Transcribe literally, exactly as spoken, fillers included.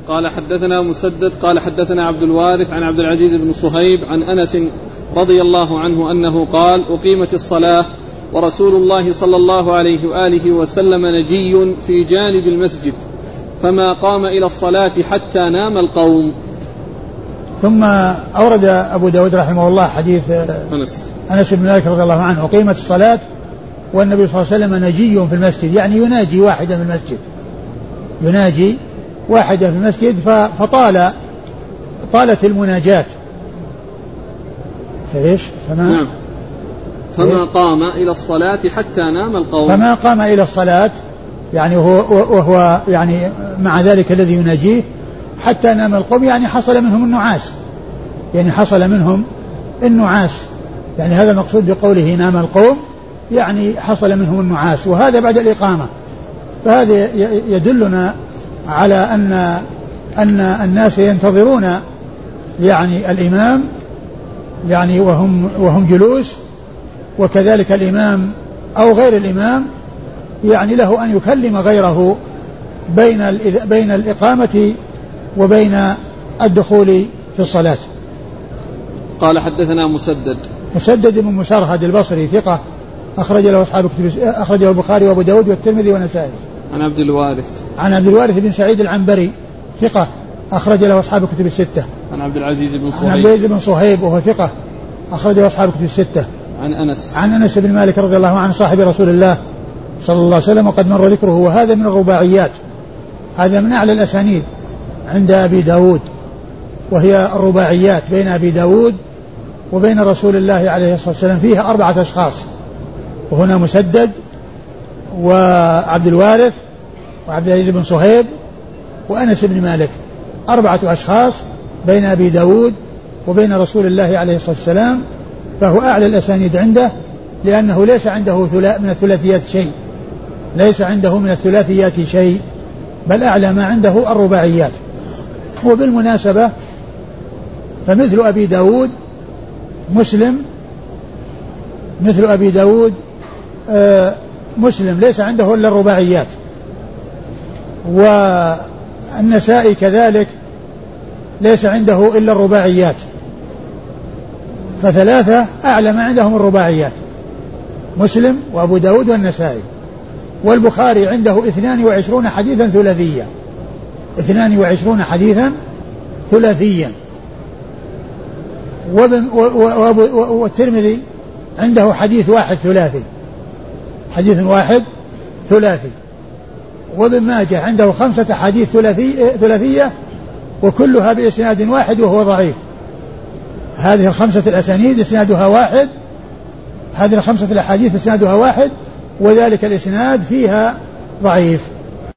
قال حدثنا مسدد قال حدثنا عبد الوارث عن عبد العزيز بن صهيب عن أنس رضي الله عنه أنه قال أقيمت الصلاة ورسول الله صلى الله عليه وآله وسلم نجي في جانب المسجد فما قام إلى الصلاة حتى نام القوم. ثم أورد أبو داود رحمه الله حديث أنس أنس بن مالك رضي الله عنه أقيمت الصلاة والنبي صلى الله عليه وسلم نجي في المسجد، يعني يناجي واحدا في المسجد، يناجي واحدا في المسجد فطال طالت المناجاة فإيش فما نعم فما قام إلى الصلاة حتى نام القوم. فما قام إلى الصلاة يعني هو وهو يعني مع ذلك الذي يناجيه حتى نام القوم، يعني حصل منهم النعاس، يعني حصل منهم النعاس، يعني هذا المقصود بقوله نام القوم، يعني حصل منهم النعاس، وهذا بعد الإقامة. فهذا يدلنا على أن أن الناس ينتظرون يعني الإمام يعني وهم وهم جلوس، وكذلك الإمام أو غير الإمام يعني له أن يكلم غيره بين بين الإقامة وبين الدخول في الصلاة. قال حدثنا مسدد مسدد بن مسرهد البصري ثقة أخرج له أصحاب كتب أخرجه البخاري وأبو داود والترمذي والنسائي. عن عبد الوارث عن عبد الوارث بن سعيد العنبري ثقة أخرج له أصحاب كتب الستة. عن عبد العزيز بن صهيب عن عبد العزيز بن صهيب وهو ثقة أخرج له أصحاب كتب الستة. عن أنس عن أنس بن مالك رضي الله عنه صاحب رسول الله صلى الله عليه وسلم وقد مر ذكره، وهذا من الرباعيات، هذا من أعلى الأسانيد عند أبي داود، وهي الرباعيات بين أبي داود وبين رسول الله عليه الصلاة والسلام فيها أربعة أشخاص، وهنا مسدد وعبد الوارث وعبد العزيز بن صهيب وأنس بن مالك، أربعة أشخاص بين أبي داود وبين رسول الله عليه الصلاة والسلام، فهو أعلى الأسانيد عنده، لأنه ليس عنده من الثلاثيات شيء، ليس عنده من الثلاثيات شيء، بل أعلى ما عنده الرباعيات. وبالمناسبة فمثل أبي داود مسلم، مثل أبي داود آه مسلم ليس عنده إلا الرباعيات، والنسائي كذلك ليس عنده إلا الرباعيات، فثلاثة أعلى ما عندهم الرباعيات، مسلم وأبو داود والنسائي. والبخاري عنده اثنان وعشرون حديثا ثلاثيا، اثنان وعشرون حديثا ثلاثيا. والترمذي عنده حديث واحد ثلاثي، حديث واحد ثلاثي. وابن ماجه عنده خمسة حديث ثلاثي ثلاثية وكلها بإسناد واحد وهو ضعيف. هذه الخمسة الأسانيد إسنادها واحد، هذه الخمسة الأحاديث إسنادها واحد، وذلك الإسناد فيها ضعيف.